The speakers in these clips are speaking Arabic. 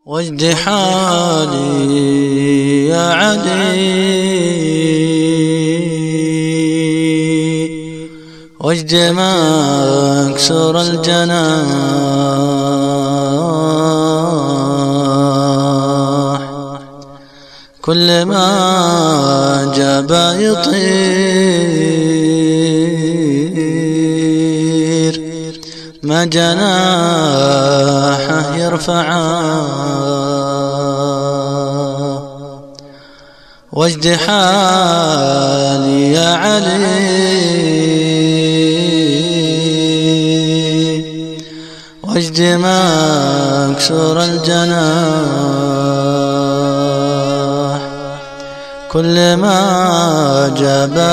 واجد حالي يا علي واجد مكسور الجناح كل ما جاب يطير ما جناحه يرفعه واجد حالي يا علي واجد مكسور الجناح كل ما جاب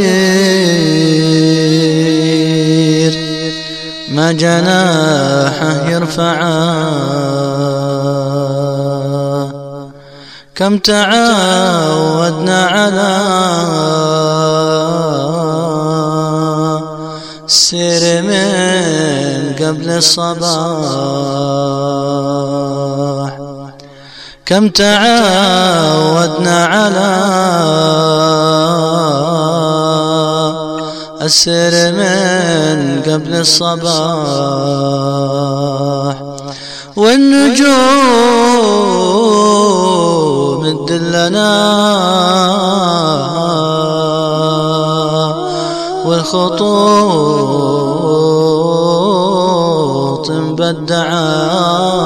يطير ما جناحه يرفعه كم تعودنا على السير من قبل الصباح كم تعودنا على السير من قبل الصباح والنجوم تدلنا والخطوط مبدعة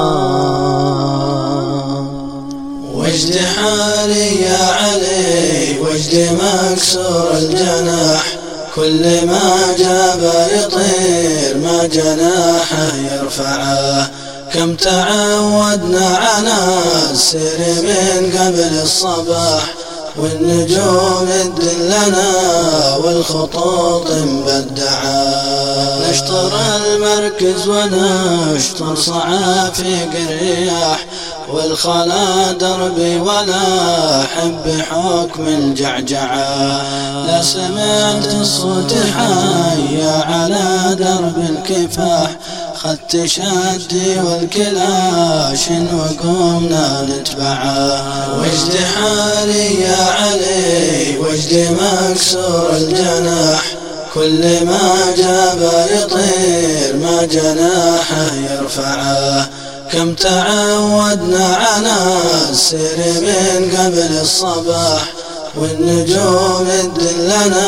واجد حالي يا علي واجد مكسور الجناح كل ما جاب يطير ما جناحه يرفعه كم تعودنا على السير من قبل الصباح والنجوم تدلنا والخطوط مبدعة نشطر المركز ونشطر صعافيق الرياح والخلا دربي ولا أحب حكم الجعجعة لا سمعت الصوت حي على درب الكفاح خدت شدي والكلاش وقمنا نتبعه واجد حالي يا علي واجد مكسور الجناح كل ما جاب يطير ما جناحه يرفعه كم تعودنا على السير من قبل الصباح والنجوم تدلنا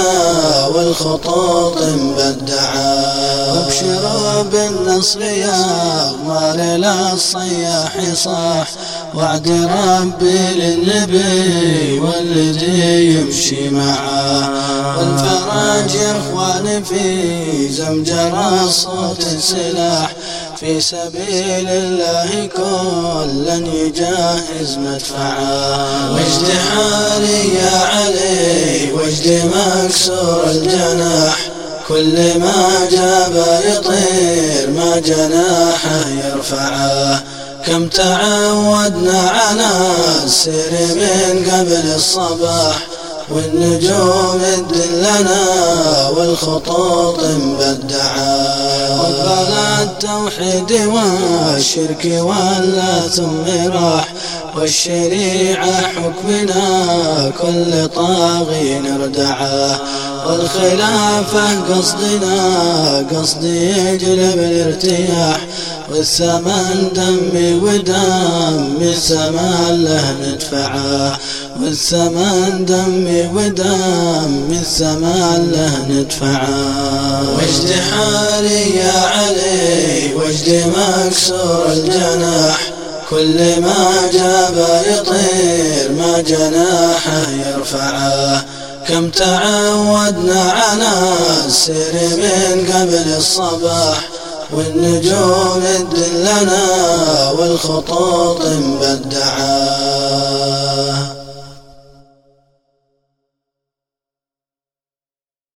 والخطوط مبدعة وابشروا بالنصر يا أغوال الصياح صاح وعد ربي للنبي والذي يمشي معه والفرج يا اخواني في زمجرة الصوت السلاح في سبيل الله كلا يجهز مدفعه واجد حالي يا علي واجد مكسور الجناح كل ما جاب يطير ما جناحه يرفعه كم تعودنا على السير من قبل الصباح والنجوم تدلنا والخطوط مبدعة وقبل التوحيد والشرك ولا ثم راح والشريعة حكمنا كل طاغي نردعه والخلافة قصدنا قصد يجلب الارتياح والثمن دمي ودم الثمن له ندفعه والثمن دمي ودم الثمن له ندفعه واجد حالي يا علي واجد مكسور الجناح كل ما جاب يطير ما جناحه يرفعه كم تعودنا على السير من قبل الصباح والنجوم تدلنا والخطوط مبدعة